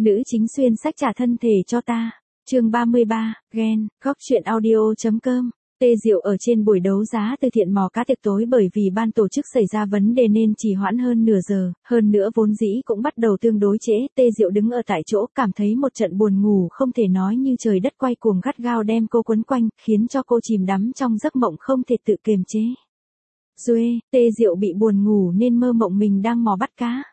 Nữ chính xuyên sách trả thân thể cho ta. Chương 33, ghen, góc truyện audio.com. Tê Diệu ở trên buổi đấu giá từ thiện mò cá tiệc tối bởi vì ban tổ chức xảy ra vấn đề nên trì hoãn hơn nửa giờ, hơn nữa vốn dĩ cũng bắt đầu tương đối trễ. Tê Diệu đứng ở tại chỗ cảm thấy một trận buồn ngủ không thể nói như trời đất quay cuồng gắt gao đem cô quấn quanh, khiến cho cô chìm đắm trong giấc mộng không thể tự kiềm chế. Duê, Tê Diệu bị buồn ngủ nên mơ mộng mình đang mò bắt cá.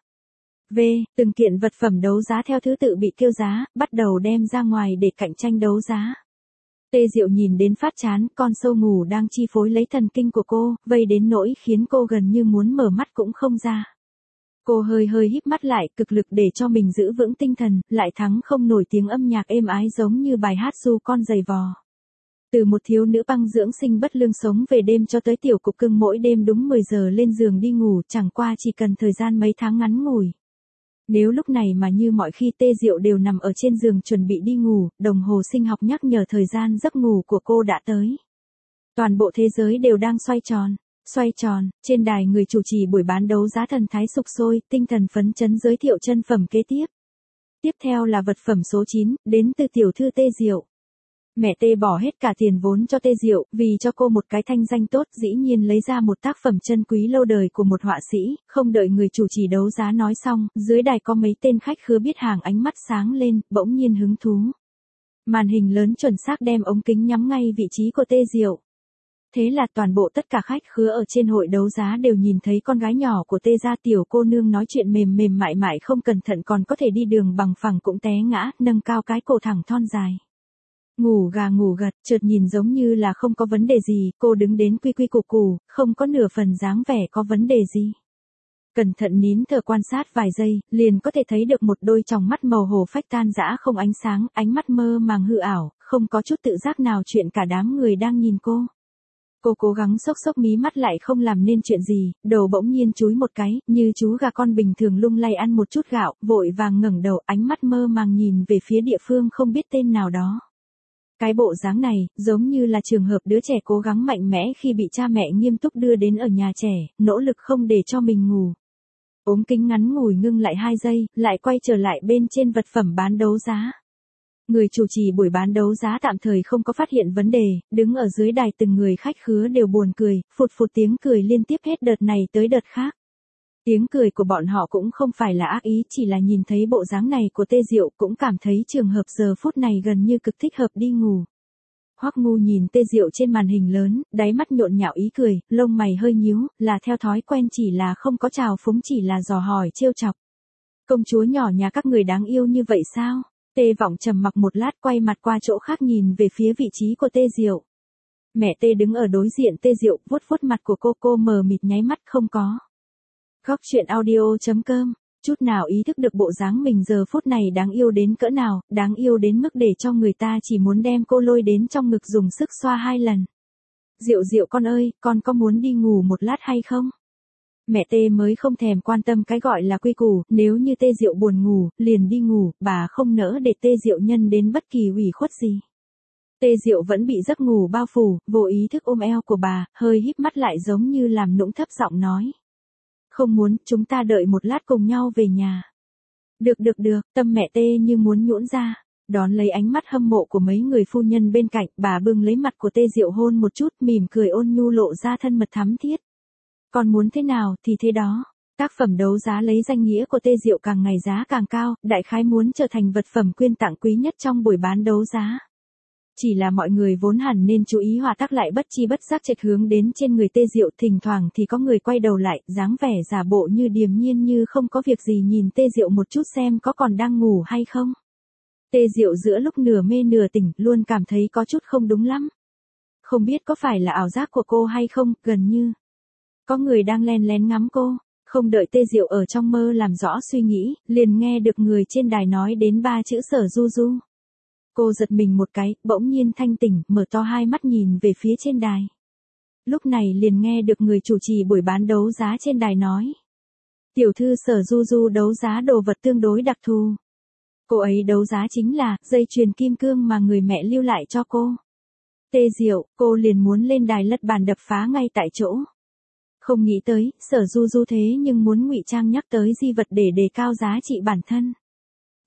Từng kiện vật phẩm đấu giá theo thứ tự bị kêu giá, bắt đầu đem ra ngoài để cạnh tranh đấu giá. Tê Diệu nhìn đến phát chán, con sâu ngủ đang chi phối lấy thần kinh của cô, vây đến nỗi khiến cô gần như muốn mở mắt cũng không ra. Cô hơi híp mắt lại, cực lực để cho mình giữ vững tinh thần, lại thắng không nổi tiếng âm nhạc êm ái giống như bài hát ru con giày vò. Từ một thiếu nữ băng dưỡng sinh bất lương sống về đêm cho tới tiểu cục cưng mỗi đêm đúng 10 giờ lên giường đi ngủ, chẳng qua chỉ cần thời gian mấy tháng ngắn ngủi. Nếu lúc này mà như mọi khi Tê Diệu đều nằm ở trên giường chuẩn bị đi ngủ, đồng hồ sinh học nhắc nhở thời gian giấc ngủ của cô đã tới. Toàn bộ thế giới đều đang xoay tròn, trên đài người chủ trì buổi bán đấu giá thần thái sục sôi, tinh thần phấn chấn giới thiệu chân phẩm kế tiếp. Tiếp theo là vật phẩm số 9, đến từ tiểu thư Tê Diệu. Mẹ Tê bỏ hết cả tiền vốn cho Tê Diệu, vì cho cô một cái thanh danh tốt, dĩ nhiên lấy ra một tác phẩm chân quý lâu đời của một họa sĩ, không đợi người chủ trì đấu giá nói xong, dưới đài có mấy tên khách khứa biết hàng ánh mắt sáng lên, bỗng nhiên hứng thú. Màn hình lớn chuẩn xác đem ống kính nhắm ngay vị trí của Tê Diệu. Thế là toàn bộ tất cả khách khứa ở trên hội đấu giá đều nhìn thấy con gái nhỏ của Tê gia, tiểu cô nương nói chuyện mềm mại không cẩn thận còn có thể đi đường bằng phẳng cũng té ngã, nâng cao cái cổ thẳng thon dài. Ngủ gà ngủ gật, chợt nhìn giống như là không có vấn đề gì, cô đứng đến quy củ củ, không có nửa phần dáng vẻ có vấn đề gì. Cẩn thận nín thở quan sát vài giây, liền có thể thấy được một đôi tròng mắt màu hồ phách tan rã không ánh sáng, ánh mắt mơ màng hư ảo, không có chút tự giác nào chuyện cả đám người đang nhìn cô. Cô cố gắng xốc mí mắt lại không làm nên chuyện gì, đầu bỗng nhiên chúi một cái, như chú gà con bình thường lung lay ăn một chút gạo, vội vàng ngẩng đầu, ánh mắt mơ màng nhìn về phía địa phương không biết tên nào đó. Cái bộ dáng này, giống như là trường hợp đứa trẻ cố gắng mạnh mẽ khi bị cha mẹ nghiêm túc đưa đến ở nhà trẻ, nỗ lực không để cho mình ngủ. Ống kính ngắn ngủi ngưng lại 2 giây, lại quay trở lại bên trên vật phẩm bán đấu giá. Người chủ trì buổi bán đấu giá tạm thời không có phát hiện vấn đề, đứng ở dưới đài từng người khách khứa đều buồn cười, phụt tiếng cười liên tiếp hết đợt này tới đợt khác. Tiếng cười của bọn họ cũng không phải là ác ý, chỉ là nhìn thấy bộ dáng này của Tê Diệu cũng cảm thấy trường hợp giờ phút này gần như cực thích hợp đi ngủ. Hoắc Ngu nhìn Tê Diệu trên màn hình lớn, đáy mắt nhộn nhạo ý cười, lông mày hơi nhíu, là theo thói quen chỉ là không có chào phúng, chỉ là dò hỏi trêu chọc. Công chúa nhỏ nhà các người đáng yêu như vậy sao? Tê Vọng trầm mặc một lát quay mặt qua chỗ khác nhìn về phía vị trí của Tê Diệu. Mẹ Tê đứng ở đối diện Tê Diệu, vuốt mặt của cô mờ mịt nháy mắt không có. Góc truyện audio.com, chút nào ý thức được bộ dáng mình giờ phút này đáng yêu đến cỡ nào, đáng yêu đến mức để cho người ta chỉ muốn đem cô lôi đến trong ngực dùng sức xoa 2 lần. Diệu con ơi, con có muốn đi ngủ một lát hay không? Mẹ Tê mới không thèm quan tâm cái gọi là quy củ, nếu như Tê Diệu buồn ngủ, liền đi ngủ, bà không nỡ để Tê Diệu nhân đến bất kỳ ủy khuất gì. Tê Diệu vẫn bị giấc ngủ bao phủ, vô ý thức ôm eo của bà, hơi híp mắt lại giống như làm nũng thấp giọng nói. Không muốn, chúng ta đợi một lát cùng nhau về nhà. Được, tâm mẹ Tê như muốn nhũn ra. Đón lấy ánh mắt hâm mộ của mấy người phu nhân bên cạnh, bà bưng lấy mặt của Tê Diệu hôn một chút, mỉm cười ôn nhu lộ ra thân mật thắm thiết. Con muốn thế nào thì thế đó. Tác phẩm đấu giá lấy danh nghĩa của Tê Diệu càng ngày giá càng cao, đại khái muốn trở thành vật phẩm quyên tặng quý nhất trong buổi bán đấu giá. Chỉ là mọi người vốn hẳn nên chú ý hòa tác lại bất chi bất giác chệch hướng đến trên người Tê Diệu, thỉnh thoảng thì có người quay đầu lại, dáng vẻ giả bộ như điềm nhiên như không có việc gì nhìn Tê Diệu một chút xem có còn đang ngủ hay không. Tê Diệu giữa lúc nửa mê nửa tỉnh, luôn cảm thấy có chút không đúng lắm. Không biết có phải là ảo giác của cô hay không, gần như có người đang lén ngắm cô. Không đợi Tê Diệu ở trong mơ làm rõ suy nghĩ, liền nghe được người trên đài nói đến 3 chữ Sở Du Du. Cô giật mình một cái, bỗng nhiên thanh tỉnh, mở to 2 mắt nhìn về phía trên đài. Lúc này liền nghe được người chủ trì buổi bán đấu giá trên đài nói. Tiểu thư Sở Du Du đấu giá đồ vật tương đối đặc thù. Cô ấy đấu giá chính là dây chuyền kim cương mà người mẹ lưu lại cho cô. Tê Diệu, cô liền muốn lên đài lật bàn đập phá ngay tại chỗ. Không nghĩ tới, Sở Du Du thế nhưng muốn ngụy trang nhắc tới di vật để đề cao giá trị bản thân.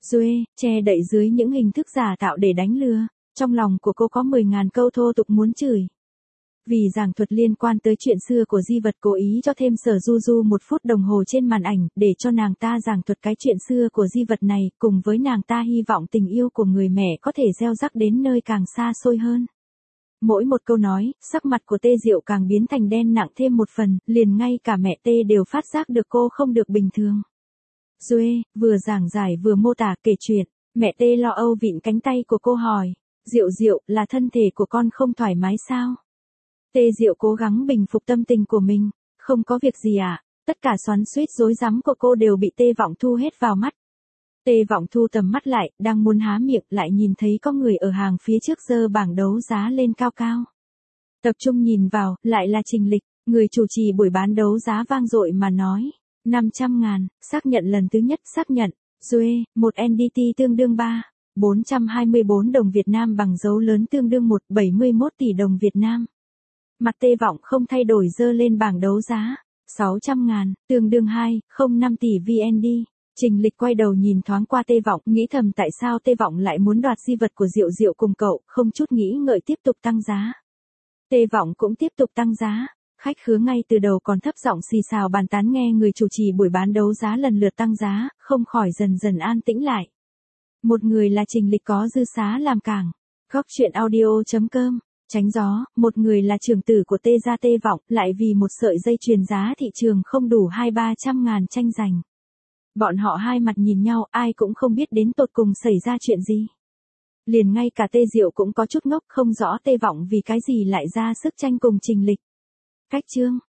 Duê, che đậy dưới những hình thức giả tạo để đánh lừa. Trong lòng của cô có 10.000 câu thô tục muốn chửi. Vì giảng thuật liên quan tới chuyện xưa của di vật cố ý cho thêm Sở Du Du 1 phút đồng hồ trên màn ảnh để cho nàng ta giảng thuật cái chuyện xưa của di vật này, cùng với nàng ta hy vọng tình yêu của người mẹ có thể gieo rắc đến nơi càng xa xôi hơn. Mỗi một câu nói, sắc mặt của Tê Diệu càng biến thành đen nặng thêm một phần, liền ngay cả mẹ Tê đều phát giác được cô không được bình thường. Duê, vừa giảng giải vừa mô tả kể chuyện, mẹ Tê lo âu vịn cánh tay của cô hỏi, Diệu Diệu, là thân thể của con không thoải mái sao? Tê Diệu cố gắng bình phục tâm tình của mình, không có việc gì ạ. Tất cả xoắn xuýt rối rắm của cô đều bị Tê Vọng Thu hết vào mắt. Tê Vọng Thu tầm mắt lại, đang muốn há miệng lại nhìn thấy có người ở hàng phía trước giơ bảng đấu giá lên cao cao. Tập trung nhìn vào, lại là Trình Lịch, người chủ trì buổi bán đấu giá vang dội mà nói. 500.000, xác nhận lần thứ nhất, xác nhận. Duê, một NDT tương đương 424 đồng Việt Nam bằng dấu lớn tương đương 171 tỷ đồng Việt Nam. Mặt Tê Vọng không thay đổi dơ lên bảng đấu giá. 600.000, tương đương 205 tỷ VND. Trình Lịch quay đầu nhìn thoáng qua Tê Vọng, nghĩ thầm tại sao Tê Vọng lại muốn đoạt di vật của Diệu Diệu cùng cậu, không chút nghĩ ngợi tiếp tục tăng giá. Tê Vọng cũng tiếp tục tăng giá. Khách khứa ngay từ đầu còn thấp giọng xì xào bàn tán nghe người chủ trì buổi bán đấu giá lần lượt tăng giá, không khỏi dần dần an tĩnh lại. Một người là Trình Lịch có dư xá làm cảng. Góc chuyện audio.com. Tránh gió, một người là trưởng tử của Tê gia Tê Vọng, lại vì một sợi dây chuyền giá thị trường không đủ 200-300 ngàn tranh giành. Bọn họ hai mặt nhìn nhau, ai cũng không biết đến tột cùng xảy ra chuyện gì. Liền ngay cả Tê Diệu cũng có chút ngốc, không rõ Tê Vọng vì cái gì lại ra sức tranh cùng Trình Lịch. Cách chương